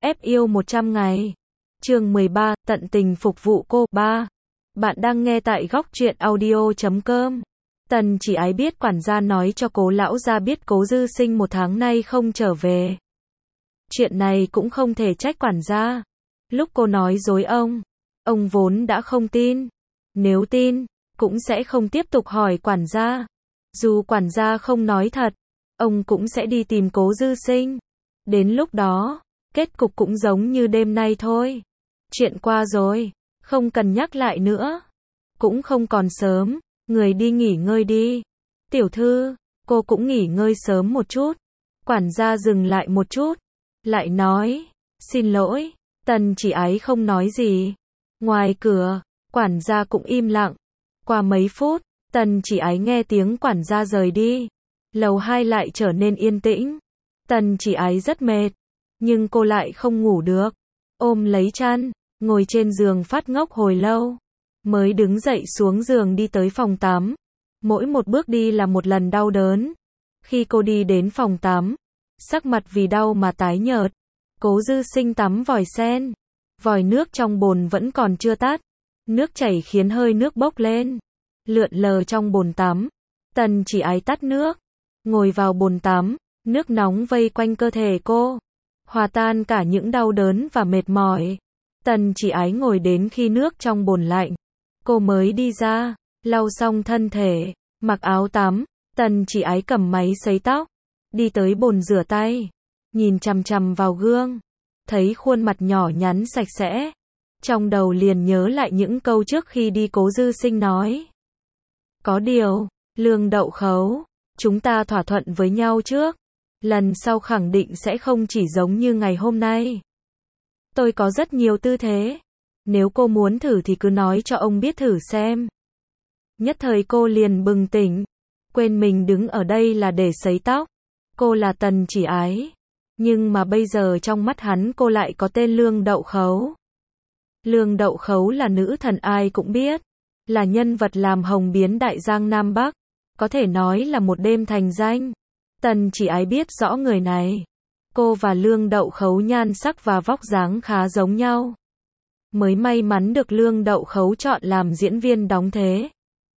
Ép yêu 100 ngày. Chương 13, tận tình phục vụ cô. 3. Bạn đang nghe tại góc truyện audio.com. Tần Chỉ Ái biết quản gia nói cho Cố lão gia biết Cố Dư Sinh 1 tháng nay không trở về. Chuyện này cũng không thể trách quản gia. Lúc cô nói dối ông vốn đã không tin. Nếu tin, cũng sẽ không tiếp tục hỏi quản gia. Dù quản gia không nói thật, ông cũng sẽ đi tìm Cố Dư Sinh. Đến lúc đó, kết cục cũng giống như đêm nay thôi. Chuyện qua rồi, không cần nhắc lại nữa. Cũng không còn sớm, người đi nghỉ ngơi đi. Tiểu thư, cô cũng nghỉ ngơi sớm một chút. Quản gia dừng lại một chút, lại nói, xin lỗi. Tần Chỉ Ái không nói gì. Ngoài cửa, quản gia cũng im lặng. Qua mấy phút, Tần Chỉ Ái nghe tiếng quản gia rời đi. Lầu 2 lại trở nên yên tĩnh. Tần Chỉ Ái rất mệt, nhưng cô lại không ngủ được. Ôm lấy chăn, ngồi trên giường phát ngốc hồi lâu. Mới đứng dậy xuống giường đi tới phòng tắm. Mỗi một bước đi là một lần đau đớn. Khi cô đi đến phòng tắm, sắc mặt vì đau mà tái nhợt. Cố Dư Sinh tắm vòi sen. Vòi nước trong bồn vẫn còn chưa tắt. Nước chảy khiến hơi nước bốc lên, lượn lờ trong bồn tắm. Tần Chỉ Ái tắt nước, ngồi vào bồn tắm. Nước nóng vây quanh cơ thể cô, hòa tan cả những đau đớn và mệt mỏi. Tần Chỉ Ái ngồi đến khi nước trong bồn lạnh. Cô mới đi ra, lau xong thân thể, mặc áo tắm. Tần Chỉ Ái cầm máy sấy tóc, đi tới bồn rửa tay. Nhìn chằm chằm vào gương, thấy khuôn mặt nhỏ nhắn sạch sẽ. Trong đầu liền nhớ lại những câu trước khi đi Cố Dư Sinh nói. Có điều, Lương Đậu Khấu, chúng ta thỏa thuận với nhau trước. Lần sau khẳng định sẽ không chỉ giống như ngày hôm nay. Tôi có rất nhiều tư thế. Nếu cô muốn thử thì cứ nói cho ông biết thử xem. Nhất thời cô liền bừng tỉnh. Quên mình đứng ở đây là để sấy tóc. Cô là Tần Chỉ Ái. Nhưng mà bây giờ trong mắt hắn cô lại có tên Lương Đậu Khấu. Lương Đậu Khấu là nữ thần ai cũng biết. Là nhân vật làm hồng biến Đại Giang Nam Bắc. Có thể nói là một đêm thành danh. Tần Chỉ Ái biết rõ người này. Cô và Lương Đậu Khấu nhan sắc và vóc dáng khá giống nhau. Mới may mắn được Lương Đậu Khấu chọn làm diễn viên đóng thế.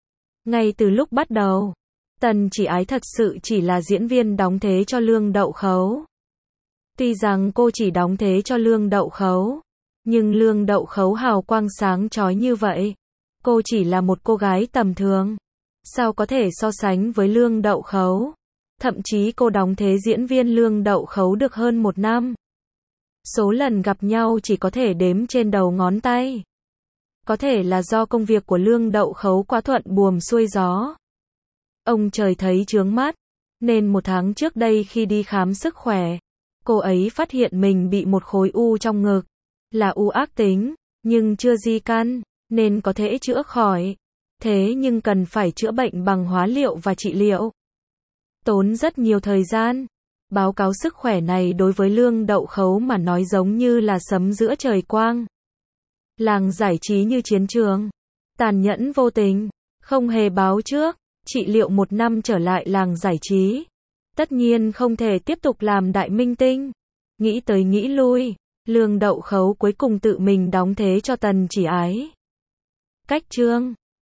Ngay từ lúc bắt đầu, Tần Chỉ Ái thật sự chỉ là diễn viên đóng thế cho Lương Đậu Khấu. Tuy rằng cô chỉ đóng thế cho Lương Đậu Khấu, nhưng Lương Đậu Khấu hào quang sáng chói như vậy. Cô chỉ là một cô gái tầm thường. Sao có thể so sánh với Lương Đậu Khấu? Thậm chí cô đóng thế diễn viên Lương Đậu Khấu được hơn 1 năm. Số lần gặp nhau chỉ có thể đếm trên đầu ngón tay. Có thể là do công việc của Lương Đậu Khấu quá thuận buồm xuôi gió. Ông trời thấy chướng mắt, nên 1 tháng trước đây khi đi khám sức khỏe, cô ấy phát hiện mình bị một khối u trong ngực. Là u ác tính, nhưng chưa di căn, nên có thể chữa khỏi. Thế nhưng cần phải chữa bệnh bằng hóa liệu và trị liệu. Tốn rất nhiều thời gian. Báo cáo sức khỏe này đối với Lương Đậu Khấu mà nói giống như là sấm giữa trời quang. Làng giải trí như chiến trường. Tàn nhẫn vô tình. Không hề báo trước. Trị liệu 1 năm trở lại làng giải trí. Tất nhiên không thể tiếp tục làm đại minh tinh. Nghĩ tới nghĩ lui, Lương Đậu Khấu cuối cùng tự mình đóng thế cho Tần Chỉ Ái. Cách chương